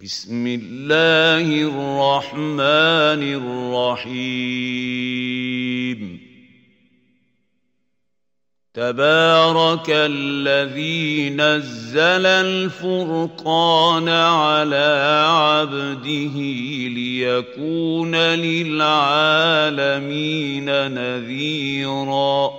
بسم الله الرحمن الرحيم تبارك الذي نزل الفرقان على عبده ليكون للعالمين نذيرا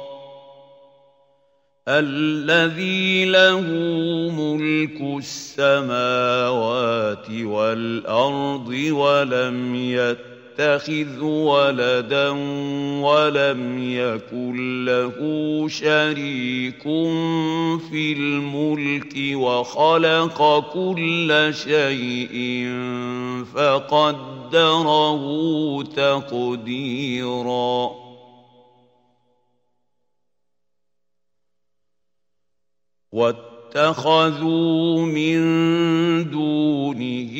الذي له ملك السماوات والأرض ولم يتخذ ولدا ولم يكن له شريك في الملك وخلق كل شيء فقدره تقديرا واتخذوا من دونه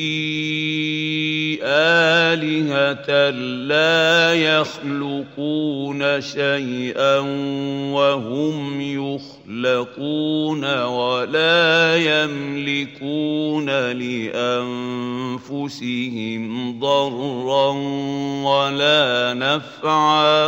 آلهة لا يخلقون شيئا وهم يخلقون ولا يملكون لأنفسهم ضرا ولا نفعا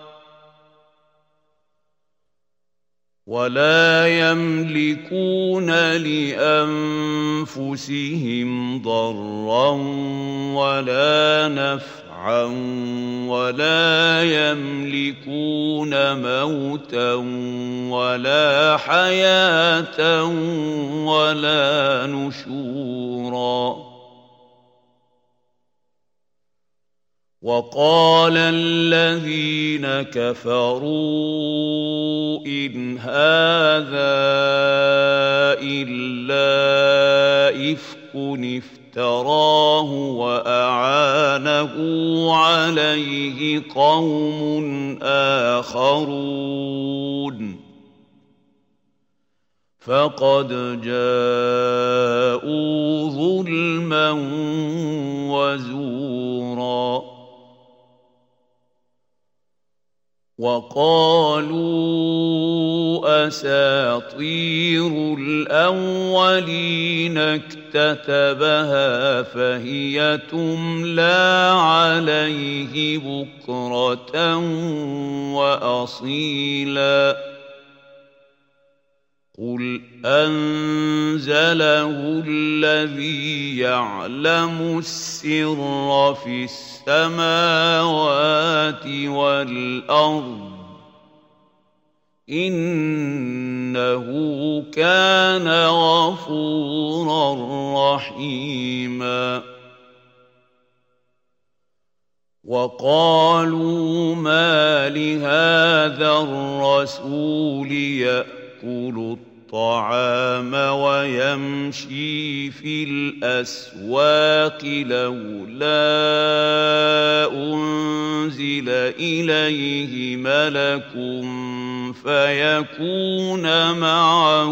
ولا يملكون موتا ولا حياة ولا نشورا وقال الذين كفروا إن هذا إلا إفك افتراه وأعانه عليه قوم آخرون فقد جاءوا ظلما وزورا وقالوا أساطير الأولين اكتتبها فهي تملى عليه بكرة وأصيلا قل أنزله الذي يعلم السر في السماوات والأرض إنه كان غفورا رحيما وقالوا ما لهذا الرسول يأكل الطعام ويمشي في الأسواق لولا أنزل إليه ملك فيكون معه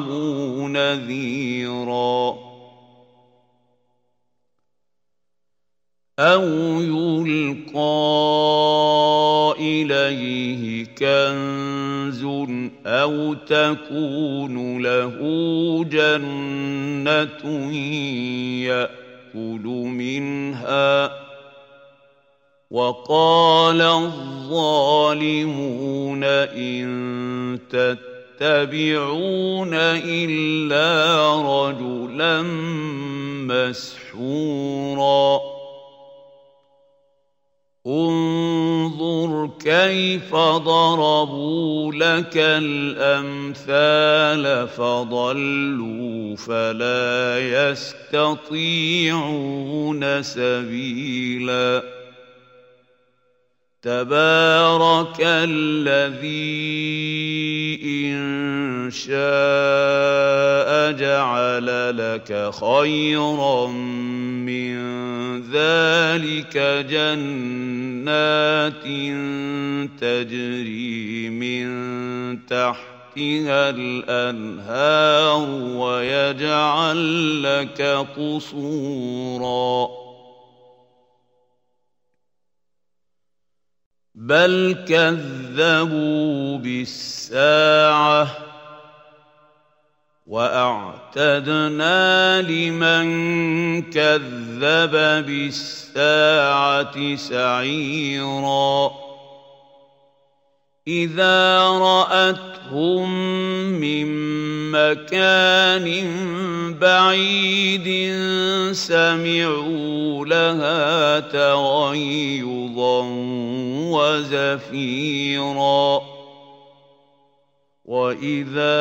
نذيرا أو يلقى إليه كنز أو تكون له جنة يأكل منها وقال الظالمون إن تتبعون إلا رجلا مسحورا انظر كيف ضربوا لك الأمثال فضلوا فلا يستطيعون سبيلا تبارك الذي إن شاء جعل لك خيرا من ذلك جنات تجري من تحتها الأنهار ويجعل لك قصورا بل كذبوا بالساعة وأعتدنا لمن كذب بالساعة سعيرا إذا رأتهم من مكان بعيد سمعوا لها تغيظا وزفيرا وإذا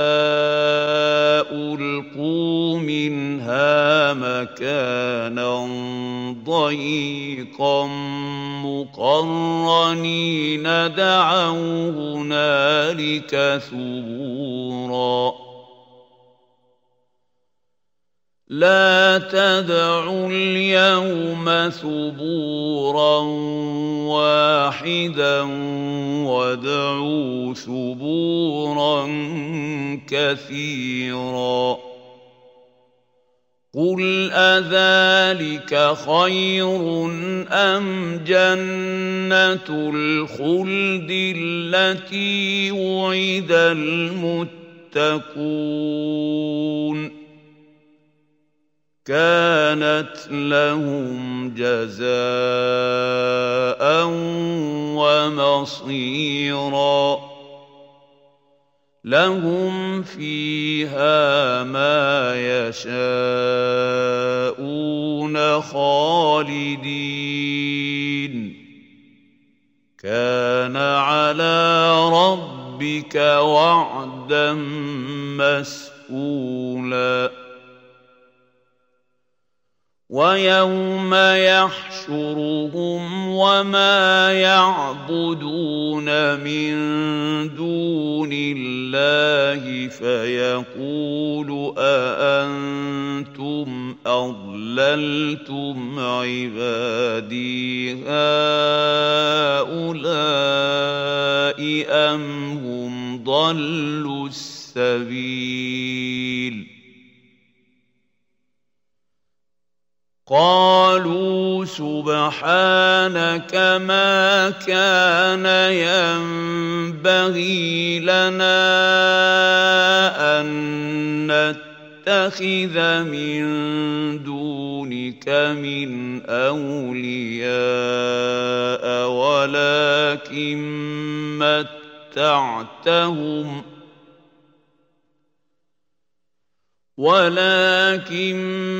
ألقوا منها مكانا ضيقا مقرنين دعوا هنالك ثبورا لا تدعوا اليوم ثبورا واحدا وادعوا ثبورا كثيرا قل أذلك خير أم جنة الخلد التي وعد المتقون كانت لهم جزاء ومصيرا لهم فيها ما يشاءون خالدين كان على ربك وعدا مسئولا ويوم يحشرهم وما يعبدون من دون الله فيقول أأنتم أضللتم عبادي هؤلاء أم هم ضلوا السبيل قالوا سبحانك ما كان ينبغي لنا أن نتخذ من دونك من أولياء ولكن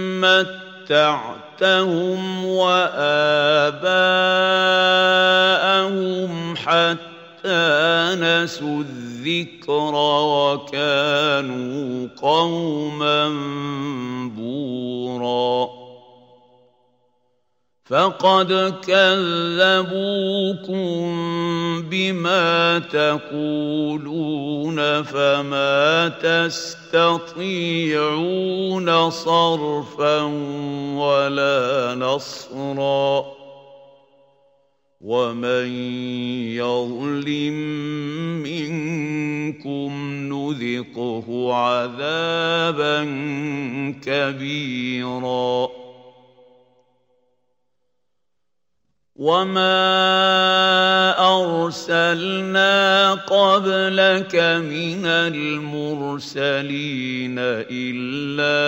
متعتهم وآباءهم حتى نسوا الذكر وكانوا قوما بورا فقد كذبوكم بما تقولون فما تستطيعون صرفا ولا نصرا ومن يظلم منكم نذقه عذابا كبيرا وما أرسلنا قبلك من المرسلين إلا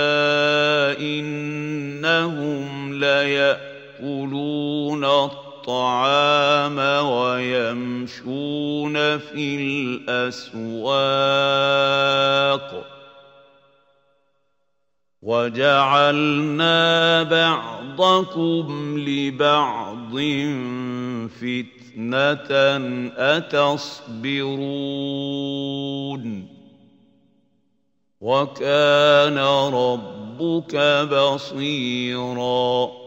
إنهم ليأكلون الطعام ويمشون في الأسواق وجعلنا بعضكم لبعض فتنة أتصبرون وكان ربك بصيراً